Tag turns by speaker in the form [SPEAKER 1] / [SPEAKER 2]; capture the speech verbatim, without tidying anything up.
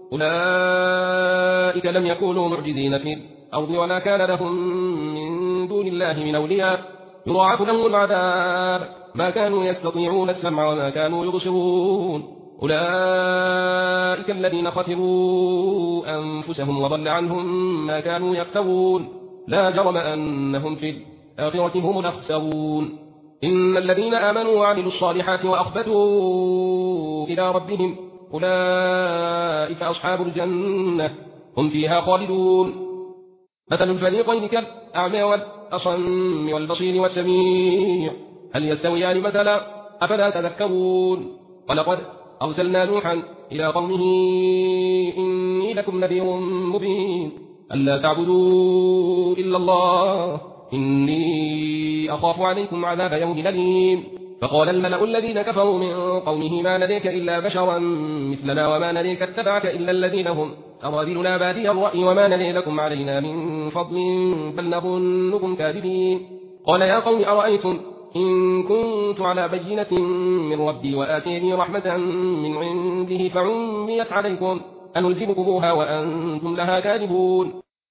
[SPEAKER 1] أولئك لم يكونوا معجزين في الأرض ولا كان لهم من دون الله من أولياء يضاعف لهم العذاب ما كانوا يستطيعون السمع وما كانوا يبصرون أولئك الذين خسروا أنفسهم وضل عنهم ما كانوا يفترون لا جرم أنهم في الآخرة هم الأخسرون إن الذين آمنوا وعملوا الصالحات وأخبتوا إلى ربهم أولئك أصحاب الجنة هم فيها خالدون مثل الفريقين كالأعمى والأصم والبصير والسميع هل يستويان مثلا أفلا تذكرون ولقد أرسلنا نوحا إلى قومه إني لكم نذير مبين ألا تعبدوا إلا الله إني أخاف عليكم عذاب يوم أليم فقال الملأ الذين كفروا من قومه ما نريك إلا بشرا مثلنا وما نريك اتبعك إلا الذين هم أراذلنا بادي الرأي وما نري لكم علينا من فضل بل نظنكم كاذبين قال يا قوم أرأيتم إن كنت على بينة من ربي وآتيني رحمة من عنده فعميت عليكم أنلزمكموها وأنتم لها كاذبون